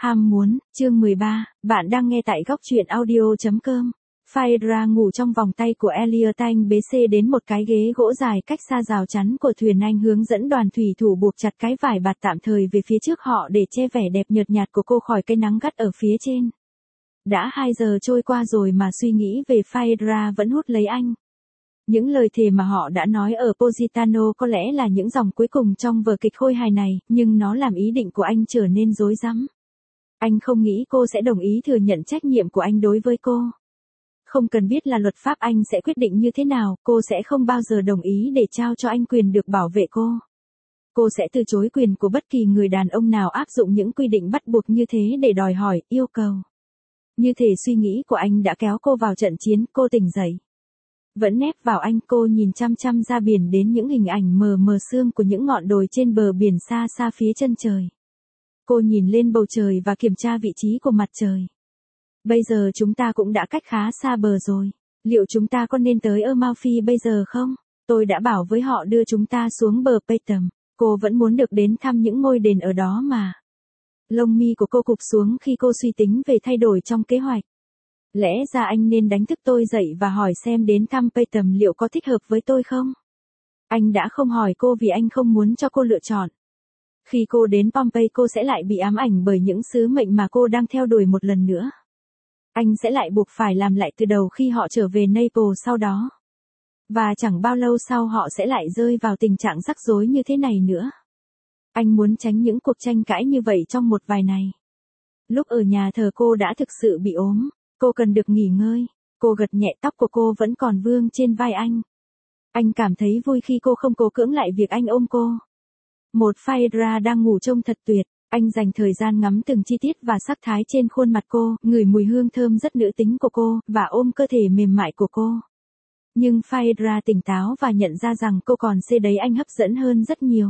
Ham muốn, chương 13, bạn đang nghe tại góc truyện audio.com. Phaedra ngủ trong vòng tay của Elliot, anh bế xe đến một cái ghế gỗ dài cách xa rào chắn của thuyền, anh hướng dẫn đoàn thủy thủ buộc chặt cái vải bạt tạm thời về phía trước họ để che vẻ đẹp nhợt nhạt của cô khỏi cái nắng gắt ở phía trên. Đã 2 giờ trôi qua rồi mà suy nghĩ về Phaedra vẫn hút lấy anh. Những lời thề mà họ đã nói ở Positano có lẽ là những dòng cuối cùng trong vở kịch khôi hài này, nhưng nó làm ý định của anh trở nên rối rắm. Anh không nghĩ cô sẽ đồng ý thừa nhận trách nhiệm của anh đối với cô. Không cần biết là luật pháp Anh sẽ quyết định như thế nào, cô sẽ không bao giờ đồng ý để trao cho anh quyền được bảo vệ cô. Cô sẽ từ chối quyền của bất kỳ người đàn ông nào áp dụng những quy định bắt buộc như thế để đòi hỏi, yêu cầu. Như thể suy nghĩ của anh đã kéo cô vào trận chiến, cô tỉnh dậy. Vẫn nép vào anh, cô nhìn chăm chăm ra biển đến những hình ảnh mờ mờ sương của những ngọn đồi trên bờ biển xa xa phía chân trời. Cô nhìn lên bầu trời và kiểm tra vị trí của mặt trời. Bây giờ chúng ta cũng đã cách khá xa bờ rồi. Liệu chúng ta có nên tới Amalfi bây giờ không? Tôi đã bảo với họ đưa chúng ta xuống bờ Pathum. Cô vẫn muốn được đến thăm những ngôi đền ở đó mà. Lông mi của cô cụp xuống khi cô suy tính về thay đổi trong kế hoạch. Lẽ ra anh nên đánh thức tôi dậy và hỏi xem đến thăm Pathum liệu có thích hợp với tôi không? Anh đã không hỏi cô vì anh không muốn cho cô lựa chọn. Khi cô đến Pompeii cô sẽ lại bị ám ảnh bởi những sứ mệnh mà cô đang theo đuổi một lần nữa. Anh sẽ lại buộc phải làm lại từ đầu khi họ trở về Naples sau đó. Và chẳng bao lâu sau họ sẽ lại rơi vào tình trạng rắc rối như thế này nữa. Anh muốn tránh những cuộc tranh cãi như vậy trong một vài ngày. Lúc ở nhà thờ cô đã thực sự bị ốm, cô cần được nghỉ ngơi. Cô gật nhẹ, tóc của cô vẫn còn vương trên vai anh. Anh cảm thấy vui khi cô không cố cưỡng lại việc anh ôm cô. Một Phaedra đang ngủ trông thật tuyệt. Anh dành thời gian ngắm từng chi tiết và sắc thái trên khuôn mặt cô, ngửi mùi hương thơm rất nữ tính của cô, và ôm cơ thể mềm mại của cô. Nhưng Phaedra tỉnh táo và nhận ra rằng cô còn xê đấy anh hấp dẫn hơn rất nhiều.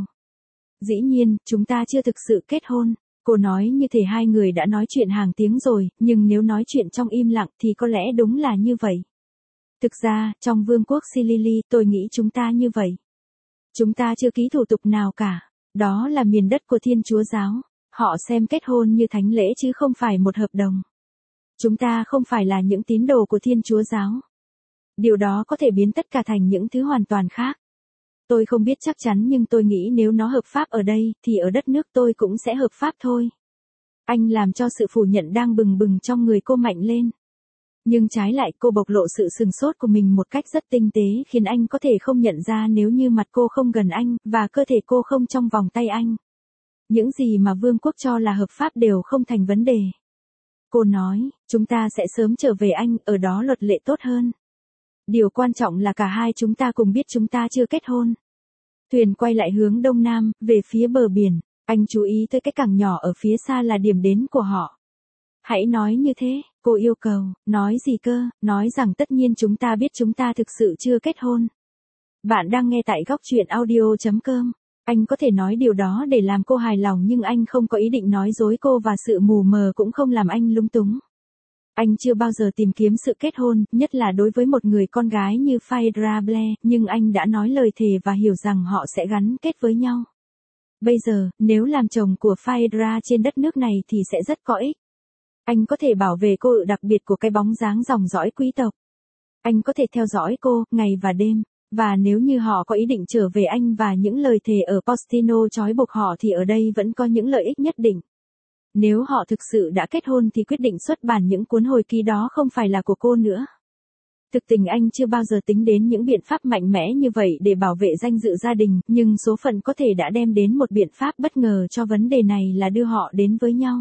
Dĩ nhiên, chúng ta chưa thực sự kết hôn. Cô nói như thể hai người đã nói chuyện hàng tiếng rồi, nhưng nếu nói chuyện trong im lặng thì có lẽ đúng là như vậy. Thực ra, trong vương quốc Sicily tôi nghĩ chúng ta như vậy. Chúng ta chưa ký thủ tục nào cả. Đó là miền đất của Thiên Chúa giáo. Họ xem kết hôn như thánh lễ chứ không phải một hợp đồng. Chúng ta không phải là những tín đồ của Thiên Chúa giáo. Điều đó có thể biến tất cả thành những thứ hoàn toàn khác. Tôi không biết chắc chắn nhưng tôi nghĩ nếu nó hợp pháp ở đây, thì ở đất nước tôi cũng sẽ hợp pháp thôi. Anh làm cho sự phủ nhận đang bừng bừng trong người cô mạnh lên. Nhưng trái lại cô bộc lộ sự sừng sốt của mình một cách rất tinh tế khiến anh có thể không nhận ra nếu như mặt cô không gần anh, và cơ thể cô không trong vòng tay anh. Những gì mà vương quốc cho là hợp pháp đều không thành vấn đề. Cô nói, chúng ta sẽ sớm trở về anh, ở đó luật lệ tốt hơn. Điều quan trọng là cả hai chúng ta cùng biết chúng ta chưa kết hôn. Thuyền quay lại hướng đông nam, về phía bờ biển. Anh chú ý tới cái cảng nhỏ ở phía xa là điểm đến của họ. Hãy nói như thế, cô yêu cầu. Nói gì cơ? Nói rằng tất nhiên chúng ta biết chúng ta thực sự chưa kết hôn. Bạn đang nghe tại góc truyện audio.com. Anh có thể nói điều đó để làm cô hài lòng nhưng anh không có ý định nói dối cô và sự mù mờ cũng không làm anh lúng túng. Anh chưa bao giờ tìm kiếm sự kết hôn, nhất là đối với một người con gái như Phaedra Blair, nhưng anh đã nói lời thề và hiểu rằng họ sẽ gắn kết với nhau. Bây giờ, nếu làm chồng của Phaedra trên đất nước này thì sẽ rất có ích. Anh có thể bảo vệ cô đặc biệt của cái bóng dáng dòng dõi quý tộc. Anh có thể theo dõi cô, ngày và đêm. Và nếu như họ có ý định trở về anh và những lời thề ở Postino trói buộc họ thì ở đây vẫn có những lợi ích nhất định. Nếu họ thực sự đã kết hôn thì quyết định xuất bản những cuốn hồi ký đó không phải là của cô nữa. Thực tình anh chưa bao giờ tính đến những biện pháp mạnh mẽ như vậy để bảo vệ danh dự gia đình, nhưng số phận có thể đã đem đến một biện pháp bất ngờ cho vấn đề này là đưa họ đến với nhau.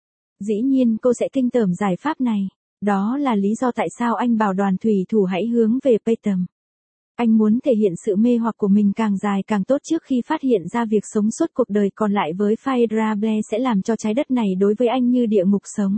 Dĩ nhiên cô sẽ kinh tởm giải pháp này. Đó là lý do tại sao anh bảo đoàn thủy thủ hãy hướng về Pathum. Anh muốn thể hiện sự mê hoặc của mình càng dài càng tốt trước khi phát hiện ra việc sống suốt cuộc đời còn lại với Phaedra Blair sẽ làm cho trái đất này đối với anh như địa ngục sống.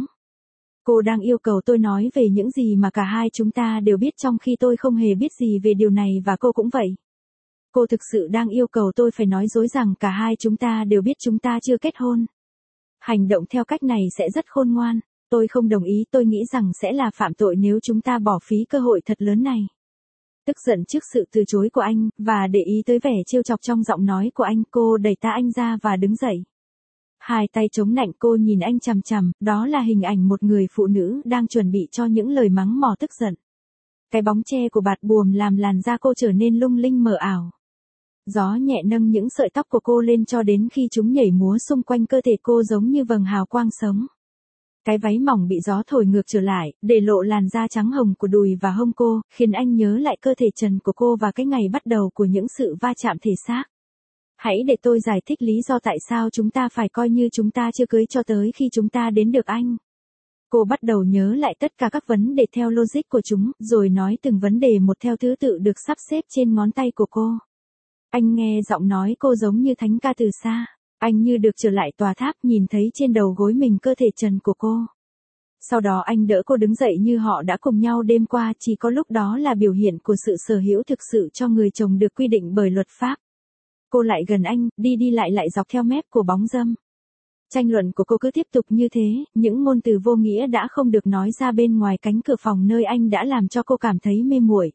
Cô đang yêu cầu tôi nói về những gì mà cả hai chúng ta đều biết trong khi tôi không hề biết gì về điều này và cô cũng vậy. Cô thực sự đang yêu cầu tôi phải nói dối rằng cả hai chúng ta đều biết chúng ta chưa kết hôn. Hành động theo cách này sẽ rất khôn ngoan. Tôi không đồng ý, tôi nghĩ rằng sẽ là phạm tội nếu chúng ta bỏ phí cơ hội thật lớn này. Tức giận trước sự từ chối của anh, và để ý tới vẻ trêu chọc trong giọng nói của anh, cô đẩy tay anh ra và đứng dậy. Hai tay chống nạnh cô nhìn anh chằm chằm, đó là hình ảnh một người phụ nữ đang chuẩn bị cho những lời mắng mỏ tức giận. Cái bóng che của bạt buồm làm làn da cô trở nên lung linh mờ ảo. Gió nhẹ nâng những sợi tóc của cô lên cho đến khi chúng nhảy múa xung quanh cơ thể cô giống như vầng hào quang sống. Cái váy mỏng bị gió thổi ngược trở lại, để lộ làn da trắng hồng của đùi và hông cô, khiến anh nhớ lại cơ thể trần của cô và cái ngày bắt đầu của những sự va chạm thể xác. Hãy để tôi giải thích lý do tại sao chúng ta phải coi như chúng ta chưa cưới cho tới khi chúng ta đến được anh. Cô bắt đầu nhớ lại tất cả các vấn đề theo logic của chúng, rồi nói từng vấn đề một theo thứ tự được sắp xếp trên ngón tay của cô. Anh nghe giọng nói cô giống như thánh ca từ xa. Anh như được trở lại tòa tháp, nhìn thấy trên đầu gối mình cơ thể trần của cô. Sau đó anh đỡ cô đứng dậy như họ đã cùng nhau đêm qua, chỉ có lúc đó là biểu hiện của sự sở hữu thực sự cho người chồng được quy định bởi luật pháp. Cô lại gần anh, đi lại dọc theo mép của bóng râm. Tranh luận của cô cứ tiếp tục như thế, những ngôn từ vô nghĩa đã không được nói ra bên ngoài cánh cửa phòng nơi anh đã làm cho cô cảm thấy mê muội.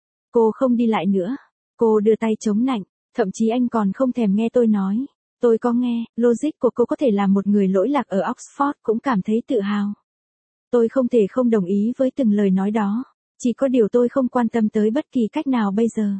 Cô không đi lại nữa. Cô đưa tay chống nạnh, thậm chí anh còn không thèm nghe tôi nói. Tôi có nghe, logic của cô có thể làm một người lỗi lạc ở Oxford cũng cảm thấy tự hào. Tôi không thể không đồng ý với từng lời nói đó. Chỉ có điều tôi không quan tâm tới bất kỳ cách nào bây giờ.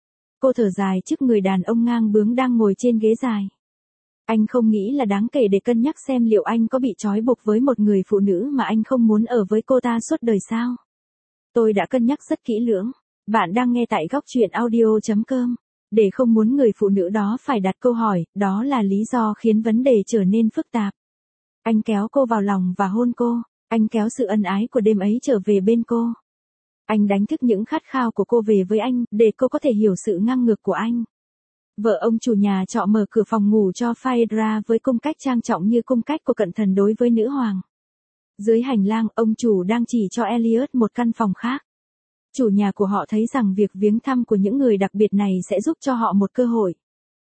Cô thở dài trước người đàn ông ngang bướng đang ngồi trên ghế dài. Anh không nghĩ là đáng kể để cân nhắc xem liệu anh có bị trói buộc với một người phụ nữ mà anh không muốn ở với cô ta suốt đời sao. Tôi đã cân nhắc rất kỹ lưỡng. Bạn đang nghe tại góc truyện audio.com. Để không muốn người phụ nữ đó phải đặt câu hỏi, đó là lý do khiến vấn đề trở nên phức tạp. Anh kéo cô vào lòng và hôn cô. Anh kéo sự ân ái của đêm ấy trở về bên cô. Anh đánh thức những khát khao của cô về với anh, để cô có thể hiểu sự ngang ngược của anh. Vợ ông chủ nhà trọ mở cửa phòng ngủ cho Phaedra với cung cách trang trọng như cung cách của cận thần đối với nữ hoàng. Dưới hành lang, ông chủ đang chỉ cho Elliot một căn phòng khác. Chủ nhà của họ thấy rằng việc viếng thăm của những người đặc biệt này sẽ giúp cho họ một cơ hội.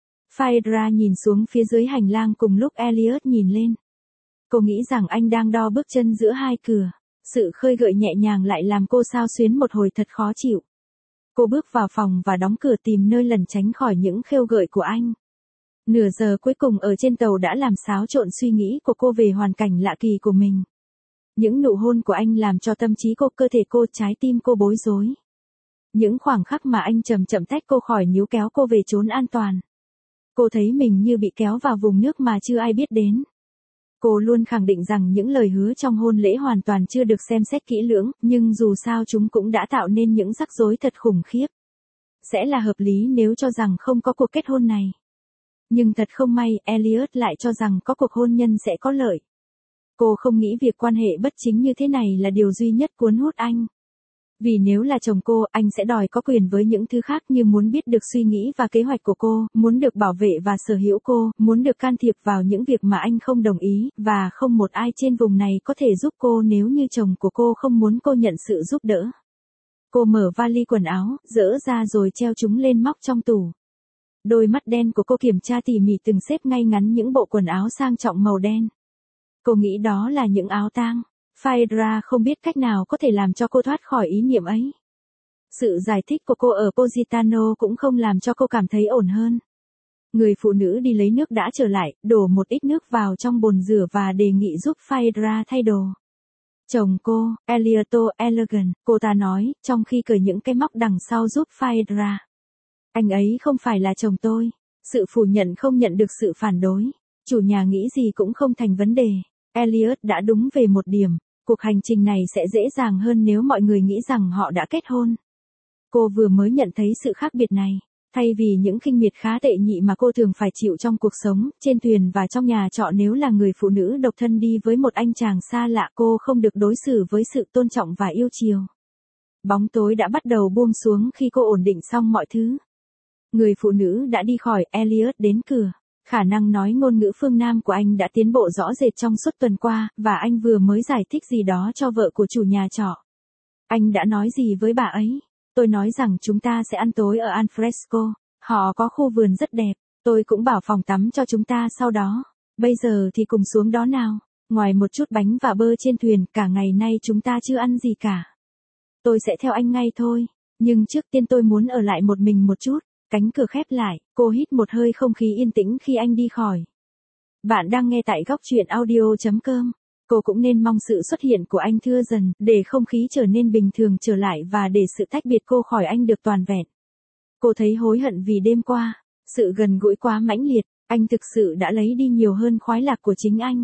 Phaedra nhìn xuống phía dưới hành lang cùng lúc Elliot nhìn lên. Cô nghĩ rằng anh đang đo bước chân giữa hai cửa. Sự khơi gợi nhẹ nhàng lại làm cô xao xuyến một hồi thật khó chịu. Cô bước vào phòng và đóng cửa tìm nơi lẩn tránh khỏi những khêu gợi của anh. Nửa giờ cuối cùng ở trên tàu đã làm xáo trộn suy nghĩ của cô về hoàn cảnh lạ kỳ của mình. Những nụ hôn của anh làm cho tâm trí cô, cơ thể cô, trái tim cô bối rối. Những khoảng khắc mà anh chậm chậm tách cô khỏi níu kéo cô về chốn an toàn. Cô thấy mình như bị kéo vào vùng nước mà chưa ai biết đến. Cô luôn khẳng định rằng những lời hứa trong hôn lễ hoàn toàn chưa được xem xét kỹ lưỡng, nhưng dù sao chúng cũng đã tạo nên những rắc rối thật khủng khiếp. Sẽ là hợp lý nếu cho rằng không có cuộc kết hôn này. Nhưng thật không may, Elliot lại cho rằng có cuộc hôn nhân sẽ có lợi. Cô không nghĩ việc quan hệ bất chính như thế này là điều duy nhất cuốn hút anh. Vì nếu là chồng cô, anh sẽ đòi có quyền với những thứ khác như muốn biết được suy nghĩ và kế hoạch của cô, muốn được bảo vệ và sở hữu cô, muốn được can thiệp vào những việc mà anh không đồng ý, và không một ai trên vùng này có thể giúp cô nếu như chồng của cô không muốn cô nhận sự giúp đỡ. Cô mở vali quần áo, dỡ ra rồi treo chúng lên móc trong tủ. Đôi mắt đen của cô kiểm tra tỉ mỉ từng xếp ngay ngắn những bộ quần áo sang trọng màu đen. Cô nghĩ đó là những áo tang. Phaedra không biết cách nào có thể làm cho cô thoát khỏi ý niệm ấy. Sự giải thích của cô ở Positano cũng không làm cho cô cảm thấy ổn hơn. Người phụ nữ đi lấy nước đã trở lại, đổ một ít nước vào trong bồn rửa và đề nghị giúp Phaedra thay đồ. Chồng cô, Elioto Elegant, cô ta nói, trong khi cởi những cái móc đằng sau giúp Phaedra. Anh ấy không phải là chồng tôi. Sự phủ nhận không nhận được sự phản đối. Chủ nhà nghĩ gì cũng không thành vấn đề. Elliot đã đúng về một điểm. Cuộc hành trình này sẽ dễ dàng hơn nếu mọi người nghĩ rằng họ đã kết hôn. Cô vừa mới nhận thấy sự khác biệt này. Thay vì những khinh miệt khá tệ nhị mà cô thường phải chịu trong cuộc sống, trên thuyền và trong nhà trọ nếu là người phụ nữ độc thân đi với một anh chàng xa lạ, cô không được đối xử với sự tôn trọng và yêu chiều. Bóng tối đã bắt đầu buông xuống khi cô ổn định xong mọi thứ. Người phụ nữ đã đi khỏi, Elliot đến cửa. Khả năng nói ngôn ngữ phương Nam của anh đã tiến bộ rõ rệt trong suốt tuần qua, và anh vừa mới giải thích gì đó cho vợ của chủ nhà trọ. Anh đã nói gì với bà ấy? Tôi nói rằng chúng ta sẽ ăn tối ở Alfresco. Họ có khu vườn rất đẹp. Tôi cũng bảo phòng tắm cho chúng ta sau đó. Bây giờ thì cùng xuống đó nào. Ngoài một chút bánh và bơ trên thuyền, cả ngày nay chúng ta chưa ăn gì cả. Tôi sẽ theo anh ngay thôi. Nhưng trước tiên tôi muốn ở lại một mình một chút. Cánh cửa khép lại, cô hít một hơi không khí yên tĩnh khi anh đi khỏi. Bạn đang nghe tại góc chuyện audio.com. Cô cũng nên mong sự xuất hiện của anh thưa dần, để không khí trở nên bình thường trở lại và để sự tách biệt cô khỏi anh được toàn vẹn. Cô thấy hối hận vì đêm qua, sự gần gũi quá mãnh liệt, anh thực sự đã lấy đi nhiều hơn khoái lạc của chính anh.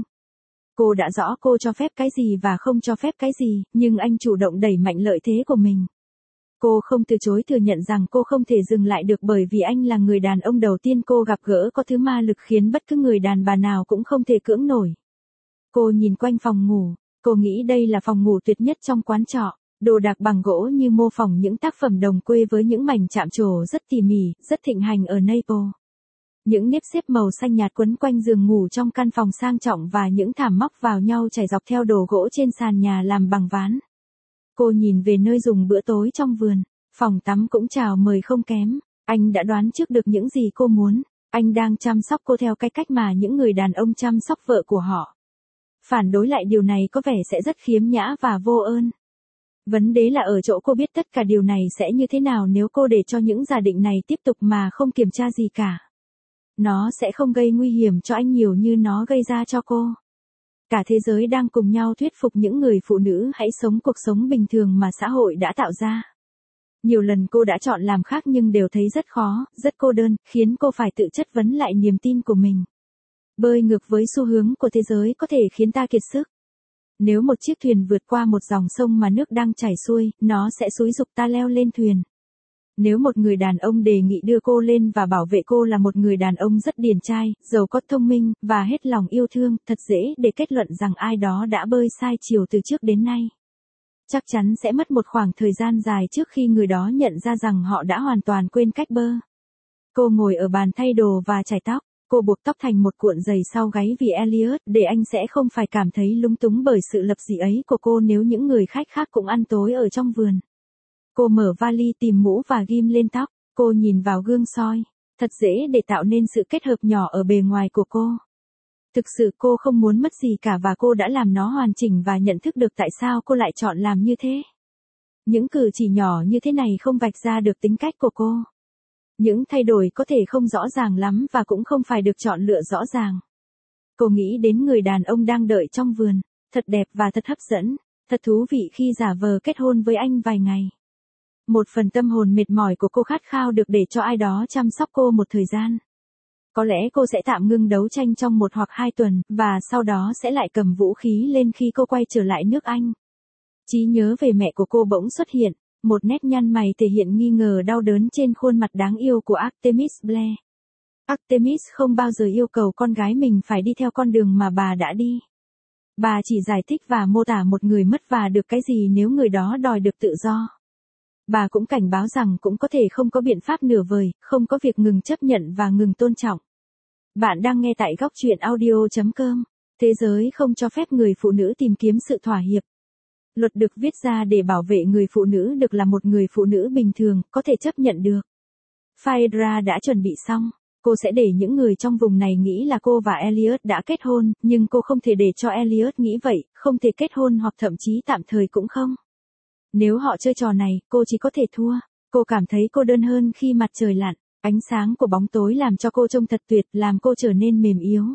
Cô đã rõ cô cho phép cái gì và không cho phép cái gì, nhưng anh chủ động đẩy mạnh lợi thế của mình. Cô không từ chối thừa nhận rằng cô không thể dừng lại được bởi vì anh là người đàn ông đầu tiên cô gặp gỡ có thứ ma lực khiến bất cứ người đàn bà nào cũng không thể cưỡng nổi. Cô nhìn quanh phòng ngủ, cô nghĩ đây là phòng ngủ tuyệt nhất trong quán trọ, đồ đạc bằng gỗ như mô phỏng những tác phẩm đồng quê với những mảnh chạm trổ rất tỉ mỉ, rất thịnh hành ở Naples. Những nếp xếp màu xanh nhạt quấn quanh giường ngủ trong căn phòng sang trọng và những thảm móc vào nhau trải dọc theo đồ gỗ trên sàn nhà làm bằng ván. Cô nhìn về nơi dùng bữa tối trong vườn, phòng tắm cũng chào mời không kém. Anh đã đoán trước được những gì cô muốn, anh đang chăm sóc cô theo cái cách mà những người đàn ông chăm sóc vợ của họ. Phản đối lại điều này có vẻ sẽ rất khiếm nhã và vô ơn. Vấn đề là ở chỗ cô biết tất cả điều này sẽ như thế nào nếu cô để cho những giả định này tiếp tục mà không kiểm tra gì cả. Nó sẽ không gây nguy hiểm cho anh nhiều như nó gây ra cho cô. Cả thế giới đang cùng nhau thuyết phục những người phụ nữ hãy sống cuộc sống bình thường mà xã hội đã tạo ra. Nhiều lần cô đã chọn làm khác nhưng đều thấy rất khó, rất cô đơn, khiến cô phải tự chất vấn lại niềm tin của mình. Bơi ngược với xu hướng của thế giới có thể khiến ta kiệt sức. Nếu một chiếc thuyền vượt qua một dòng sông mà nước đang chảy xuôi, nó sẽ xúi giục ta leo lên thuyền. Nếu một người đàn ông đề nghị đưa cô lên và bảo vệ cô là một người đàn ông rất điển trai, giàu có thông minh, và hết lòng yêu thương, thật dễ để kết luận rằng ai đó đã bơi sai chiều từ trước đến nay. Chắc chắn sẽ mất một khoảng thời gian dài trước khi người đó nhận ra rằng họ đã hoàn toàn quên cách bơi. Cô ngồi ở bàn thay đồ và chải tóc, cô buộc tóc thành một cuộn giày sau gáy vì Elliot để anh sẽ không phải cảm thấy lúng túng bởi sự lập dị ấy của cô nếu những người khách khác cũng ăn tối ở trong vườn. Cô mở vali tìm mũ và ghim lên tóc, cô nhìn vào gương soi. Thật dễ để tạo nên sự kết hợp nhỏ ở bề ngoài của cô. Thực sự cô không muốn mất gì cả và cô đã làm nó hoàn chỉnh và nhận thức được tại sao cô lại chọn làm như thế. Những cử chỉ nhỏ như thế này không vạch ra được tính cách của cô. Những thay đổi có thể không rõ ràng lắm và cũng không phải được chọn lựa rõ ràng. Cô nghĩ đến người đàn ông đang đợi trong vườn, thật đẹp và thật hấp dẫn, thật thú vị khi giả vờ kết hôn với anh vài ngày. Một phần tâm hồn mệt mỏi của cô khát khao được để cho ai đó chăm sóc cô một thời gian. Có lẽ cô sẽ tạm ngưng đấu tranh trong 1 hoặc 2 tuần, và sau đó sẽ lại cầm vũ khí lên khi cô quay trở lại nước Anh. Trí nhớ về mẹ của cô bỗng xuất hiện, một nét nhăn mày thể hiện nghi ngờ đau đớn trên khuôn mặt đáng yêu của Artemis Blair. Artemis không bao giờ yêu cầu con gái mình phải đi theo con đường mà bà đã đi. Bà chỉ giải thích và mô tả một người mất và được cái gì nếu người đó đòi được tự do. Bà cũng cảnh báo rằng cũng có thể không có biện pháp nửa vời, không có việc ngừng chấp nhận và ngừng tôn trọng. Bạn đang nghe tại góc chuyện audio.com. Thế giới không cho phép người phụ nữ tìm kiếm sự thỏa hiệp. Luật được viết ra để bảo vệ người phụ nữ được là một người phụ nữ bình thường, có thể chấp nhận được. Phaedra đã chuẩn bị xong. Cô sẽ để những người trong vùng này nghĩ là cô và Elliot đã kết hôn, nhưng cô không thể để cho Elliot nghĩ vậy, không thể kết hôn hoặc thậm chí tạm thời cũng không. Nếu họ chơi trò này, cô chỉ có thể thua. Cô cảm thấy cô đơn hơn khi mặt trời lặn. Ánh sáng của bóng tối làm cho cô trông thật tuyệt, làm cô trở nên mềm yếu.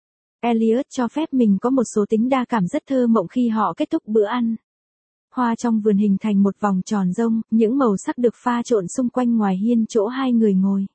Elliot cho phép mình có một số tính đa cảm rất thơ mộng khi họ kết thúc bữa ăn. Hoa trong vườn hình thành một vòng tròn rông, những màu sắc được pha trộn xung quanh ngoài hiên chỗ hai người ngồi.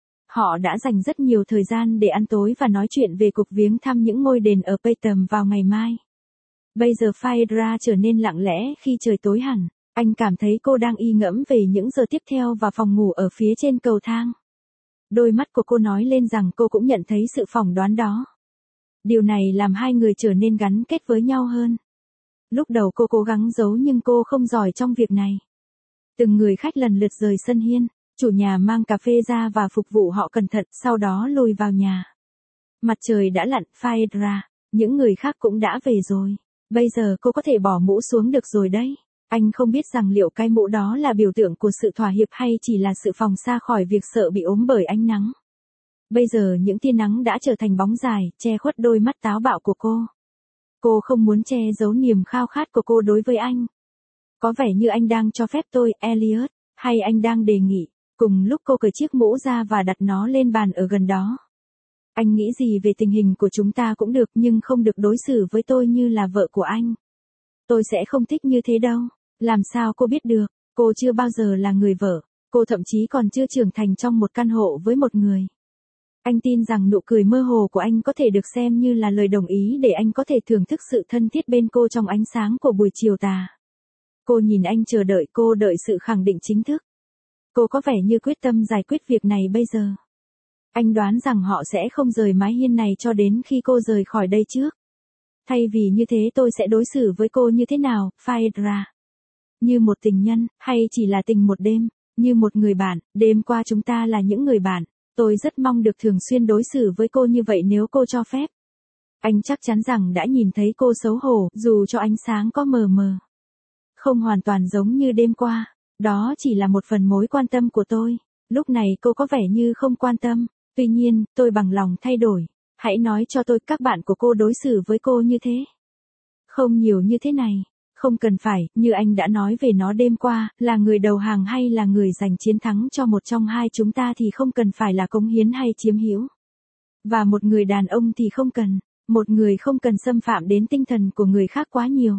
Họ đã dành rất nhiều thời gian để ăn tối và nói chuyện về cuộc viếng thăm những ngôi đền ở Paytham vào ngày mai. Bây giờ Phaedra trở nên lặng lẽ khi trời tối hẳn. Anh cảm thấy cô đang y ngẫm về những giờ tiếp theo và phòng ngủ ở phía trên cầu thang. Đôi mắt của cô nói lên rằng cô cũng nhận thấy sự phỏng đoán đó. Điều này làm hai người trở nên gắn kết với nhau hơn. Lúc đầu cô cố gắng giấu nhưng cô không giỏi trong việc này. Từng người khách lần lượt rời sân hiên, chủ nhà mang cà phê ra và phục vụ họ cẩn thận, sau đó lùi vào nhà. Mặt trời đã lặn, Phaedra, những người khác cũng đã về rồi. Bây giờ cô có thể bỏ mũ xuống được rồi đấy. Anh không biết rằng liệu cái mũ đó là biểu tượng của sự thỏa hiệp hay chỉ là sự phòng xa khỏi việc sợ bị ốm bởi ánh nắng. Bây giờ những tia nắng đã trở thành bóng dài, che khuất đôi mắt táo bạo của cô. Cô không muốn che giấu niềm khao khát của cô đối với anh. Có vẻ như anh đang cho phép tôi, Elliot, hay anh đang đề nghị. Cùng lúc cô cởi chiếc mũ ra và đặt nó lên bàn ở gần đó. Anh nghĩ gì về tình hình của chúng ta cũng được nhưng không được đối xử với tôi như là vợ của anh. Tôi sẽ không thích như thế đâu. Làm sao cô biết được, cô chưa bao giờ là người vợ. Cô thậm chí còn chưa trưởng thành trong một căn hộ với một người. Anh tin rằng nụ cười mơ hồ của anh có thể được xem như là lời đồng ý để anh có thể thưởng thức sự thân thiết bên cô trong ánh sáng của buổi chiều tà. Cô nhìn anh chờ đợi, cô đợi sự khẳng định chính thức. Cô có vẻ như quyết tâm giải quyết việc này bây giờ. Anh đoán rằng họ sẽ không rời mái hiên này cho đến khi cô rời khỏi đây trước. Thay vì như thế tôi sẽ đối xử với cô như thế nào, Phaedra? Như một tình nhân, hay chỉ là tình một đêm? Như một người bạn, đêm qua chúng ta là những người bạn. Tôi rất mong được thường xuyên đối xử với cô như vậy nếu cô cho phép. Anh chắc chắn rằng đã nhìn thấy cô xấu hổ, dù cho ánh sáng có mờ mờ. Không hoàn toàn giống như đêm qua. Đó chỉ là một phần mối quan tâm của tôi. Lúc này cô có vẻ như không quan tâm. Tuy nhiên, tôi bằng lòng thay đổi. Hãy nói cho tôi các bạn của cô đối xử với cô như thế. Không nhiều như thế này. Không cần phải, như anh đã nói về nó đêm qua, là người đầu hàng hay là người giành chiến thắng cho một trong hai chúng ta thì không cần phải là cống hiến hay chiếm hữu. Và một người đàn ông thì không cần. Một người không cần xâm phạm đến tinh thần của người khác quá nhiều.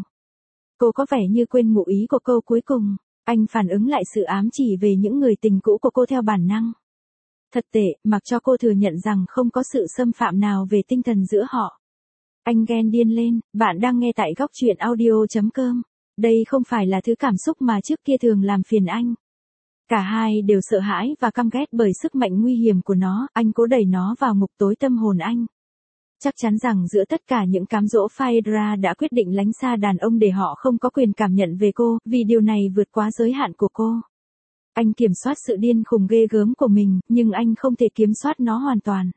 Cô có vẻ như quên ngụ ý của câu cuối cùng. Anh phản ứng lại sự ám chỉ về những người tình cũ của cô theo bản năng. Thật tệ, mặc cho cô thừa nhận rằng không có sự xâm phạm nào về tinh thần giữa họ. Anh ghen điên lên, bạn đang nghe tại góc truyện audio.com. Đây không phải là thứ cảm xúc mà trước kia thường làm phiền anh. Cả hai đều sợ hãi và căm ghét bởi sức mạnh nguy hiểm của nó, anh cố đẩy nó vào ngục tối tâm hồn anh. Chắc chắn rằng giữa tất cả những cám dỗ, Phaedra đã quyết định lánh xa đàn ông để họ không có quyền cảm nhận về cô, vì điều này vượt quá giới hạn của cô. Anh kiểm soát sự điên khùng ghê gớm của mình, nhưng anh không thể kiểm soát nó hoàn toàn.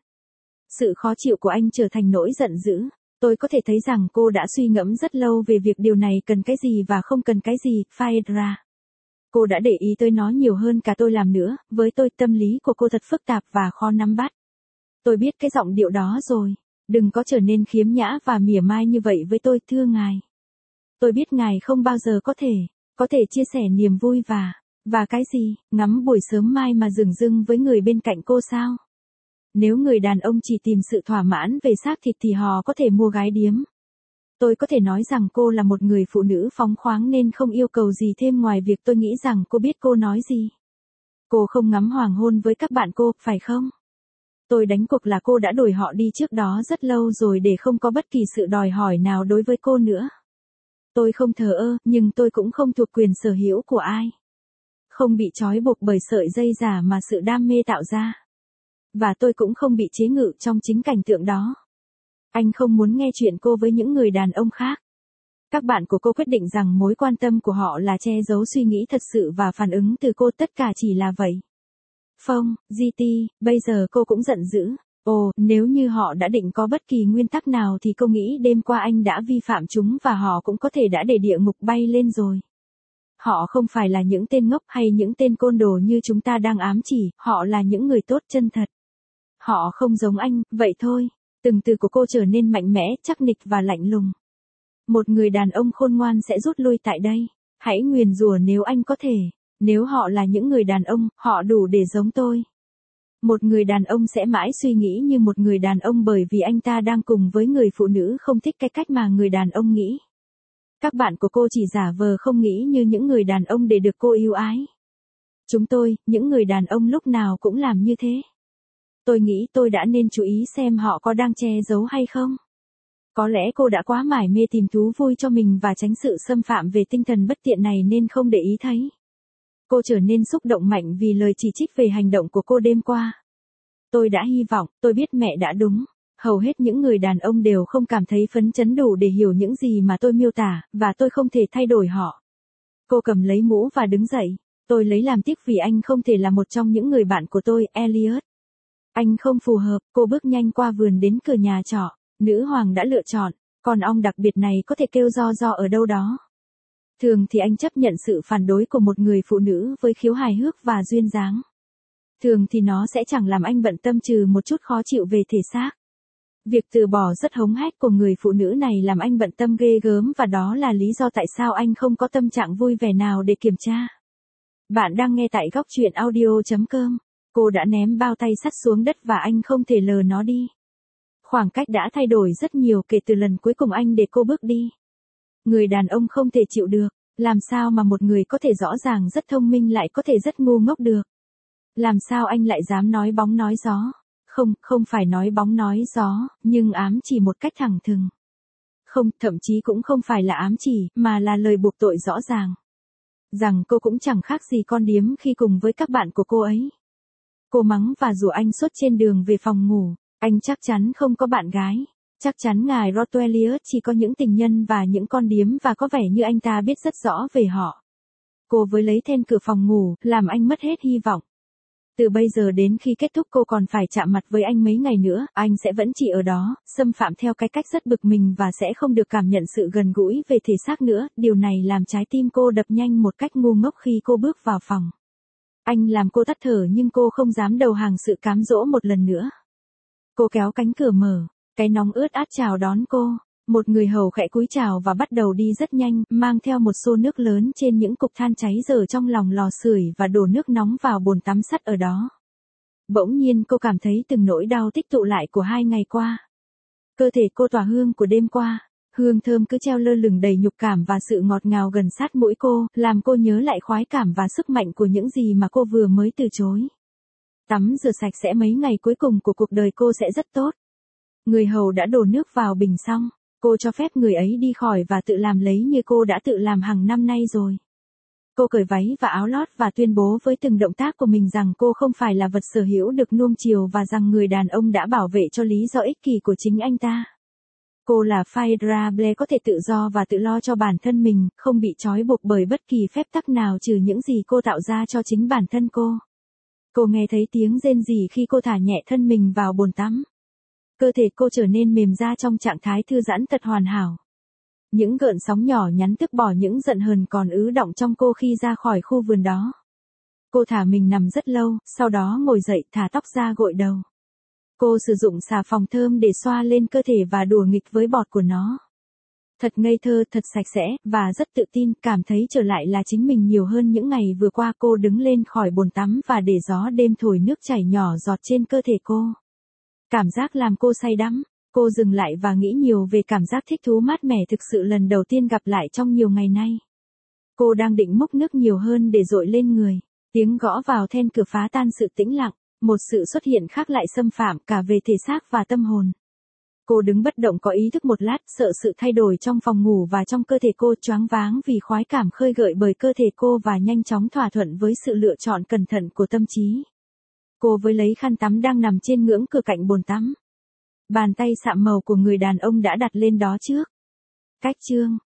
Sự khó chịu của anh trở thành nỗi giận dữ. Tôi có thể thấy rằng cô đã suy ngẫm rất lâu về việc điều này cần cái gì và không cần cái gì, Phaedra. Cô đã để ý tới nó nhiều hơn cả tôi làm nữa, với tôi tâm lý của cô thật phức tạp và khó nắm bắt. Tôi biết cái giọng điệu đó rồi. Đừng có trở nên khiếm nhã và mỉa mai như vậy với tôi, thưa ngài. Tôi biết ngài không bao giờ có thể chia sẻ niềm vui và cái gì, ngắm buổi sớm mai mà dửng dưng với người bên cạnh cô sao? Nếu người đàn ông chỉ tìm sự thỏa mãn về xác thịt thì họ có thể mua gái điếm. Tôi có thể nói rằng cô là một người phụ nữ phóng khoáng nên không yêu cầu gì thêm ngoài việc tôi nghĩ rằng cô biết cô nói gì. Cô không ngắm hoàng hôn với các bạn cô, phải không? Tôi đánh cuộc là cô đã đuổi họ đi trước đó rất lâu rồi để không có bất kỳ sự đòi hỏi nào đối với cô nữa. Tôi không thờ ơ, nhưng tôi cũng không thuộc quyền sở hữu của ai. Không bị trói buộc bởi sợi dây giả mà sự đam mê tạo ra. Và tôi cũng không bị chế ngự trong chính cảnh tượng đó. Anh không muốn nghe chuyện cô với những người đàn ông khác. Các bạn của cô quyết định rằng mối quan tâm của họ là che giấu suy nghĩ thật sự và phản ứng từ cô, tất cả chỉ là vậy. Phong, GT, bây giờ cô cũng giận dữ. Ồ, nếu như họ đã định có bất kỳ nguyên tắc nào thì cô nghĩ đêm qua anh đã vi phạm chúng và họ cũng có thể đã để địa ngục bay lên rồi. Họ không phải là những tên ngốc hay những tên côn đồ như chúng ta đang ám chỉ, họ là những người tốt chân thật. Họ không giống anh, vậy thôi. Từng từ của cô trở nên mạnh mẽ, chắc nịch và lạnh lùng. Một người đàn ông khôn ngoan sẽ rút lui tại đây. Hãy nguyền rủa nếu anh có thể. Nếu họ là những người đàn ông, họ đủ để giống tôi. Một người đàn ông sẽ mãi suy nghĩ như một người đàn ông bởi vì anh ta đang cùng với người phụ nữ không thích cái cách mà người đàn ông nghĩ. Các bạn của cô chỉ giả vờ không nghĩ như những người đàn ông để được cô yêu ái. Chúng tôi, những người đàn ông lúc nào cũng làm như thế. Tôi nghĩ tôi đã nên chú ý xem họ có đang che giấu hay không. Có lẽ cô đã quá mải mê tìm thú vui cho mình và tránh sự xâm phạm về tinh thần bất tiện này nên không để ý thấy. Cô trở nên xúc động mạnh vì lời chỉ trích về hành động của cô đêm qua. Tôi đã hy vọng, tôi biết mẹ đã đúng. Hầu hết những người đàn ông đều không cảm thấy phấn chấn đủ để hiểu những gì mà tôi miêu tả, và tôi không thể thay đổi họ. Cô cầm lấy mũ và đứng dậy. Tôi lấy làm tiếc vì anh không thể là một trong những người bạn của tôi, Elliot. Anh không phù hợp, cô bước nhanh qua vườn đến cửa nhà trọ. Nữ hoàng đã lựa chọn, con ong đặc biệt này có thể kêu ro ở đâu đó. Thường thì anh chấp nhận sự phản đối của một người phụ nữ với khiếu hài hước và duyên dáng. Thường thì nó sẽ chẳng làm anh bận tâm trừ một chút khó chịu về thể xác. Việc từ bỏ rất hống hách của người phụ nữ này làm anh bận tâm ghê gớm và đó là lý do tại sao anh không có tâm trạng vui vẻ nào để kiểm tra. Bạn đang nghe tại góc truyện audio.com. Cô đã ném bao tay sắt xuống đất và anh không thể lờ nó đi. Khoảng cách đã thay đổi rất nhiều kể từ lần cuối cùng anh để cô bước đi. Người đàn ông không thể chịu được, làm sao mà một người có thể rõ ràng rất thông minh lại có thể rất ngu ngốc được. Làm sao anh lại dám nói bóng nói gió? Không, không phải nói bóng nói gió, nhưng ám chỉ một cách thẳng thừng. Không, thậm chí cũng không phải là ám chỉ, mà là lời buộc tội rõ ràng. Rằng cô cũng chẳng khác gì con điếm khi cùng với các bạn của cô ấy. Cô mắng và rủ anh suốt trên đường về phòng ngủ. Anh chắc chắn không có bạn gái. Chắc chắn ngài Rottweiler chỉ có những tình nhân và những con điếm và có vẻ như anh ta biết rất rõ về họ. Cô với lấy then cửa phòng ngủ, làm anh mất hết hy vọng. Từ bây giờ đến khi kết thúc cô còn phải chạm mặt với anh mấy ngày nữa, anh sẽ vẫn chỉ ở đó, xâm phạm theo cái cách rất bực mình và sẽ không được cảm nhận sự gần gũi về thể xác nữa. Điều này làm trái tim cô đập nhanh một cách ngu ngốc khi cô bước vào phòng. Anh làm cô tắt thở nhưng cô không dám đầu hàng sự cám dỗ một lần nữa. Cô kéo cánh cửa mở, cái nóng ướt át chào đón cô. Một người hầu khẽ cúi chào và bắt đầu đi rất nhanh, mang theo một xô nước lớn trên những cục than cháy dở trong lòng lò sưởi và đổ nước nóng vào bồn tắm sắt ở đó. Bỗng nhiên cô cảm thấy từng nỗi đau tích tụ lại của 2 ngày qua. Cơ thể cô tỏa hương của đêm qua, hương thơm cứ treo lơ lửng đầy nhục cảm và sự ngọt ngào gần sát mũi cô, làm cô nhớ lại khoái cảm và sức mạnh của những gì mà cô vừa mới từ chối. Tắm rửa sạch sẽ mấy ngày cuối cùng của cuộc đời cô sẽ rất tốt. Người hầu đã đổ nước vào bình xong. Cô cho phép người ấy đi khỏi và tự làm lấy như cô đã tự làm hàng năm nay rồi. Cô cởi váy và áo lót và tuyên bố với từng động tác của mình rằng cô không phải là vật sở hữu được nuông chiều và rằng người đàn ông đã bảo vệ cho lý do ích kỷ của chính anh ta. Cô là Phaedra Blair có thể tự do và tự lo cho bản thân mình, không bị trói buộc bởi bất kỳ phép tắc nào trừ những gì cô tạo ra cho chính bản thân cô. Cô nghe thấy tiếng rên rỉ khi cô thả nhẹ thân mình vào bồn tắm. Cơ thể cô trở nên mềm ra trong trạng thái thư giãn thật hoàn hảo. Những gợn sóng nhỏ nhắn tước bỏ những giận hờn còn ứ đọng trong cô khi ra khỏi khu vườn đó. Cô thả mình nằm rất lâu, sau đó ngồi dậy thả tóc ra gội đầu. Cô sử dụng xà phòng thơm để xoa lên cơ thể và đùa nghịch với bọt của nó. Thật ngây thơ, thật sạch sẽ, và rất tự tin, cảm thấy trở lại là chính mình nhiều hơn những ngày vừa qua. Cô đứng lên khỏi bồn tắm và để gió đêm thổi nước chảy nhỏ giọt trên cơ thể cô. Cảm giác làm cô say đắm. Cô dừng lại và nghĩ nhiều về cảm giác thích thú mát mẻ thực sự lần đầu tiên gặp lại trong nhiều ngày nay. Cô đang định múc nước nhiều hơn để dội lên người. Tiếng gõ vào then cửa phá tan sự tĩnh lặng. Một sự xuất hiện khác lại xâm phạm cả về thể xác và tâm hồn. Cô đứng bất động có ý thức một lát, sợ sự thay đổi trong phòng ngủ và trong cơ thể cô, choáng váng vì khoái cảm khơi gợi bởi cơ thể cô và nhanh chóng thỏa thuận với sự lựa chọn cẩn thận của tâm trí. Cô với lấy khăn tắm đang nằm trên ngưỡng cửa cạnh bồn tắm. Bàn tay sạm màu của người đàn ông đã đặt lên đó trước. Cách chương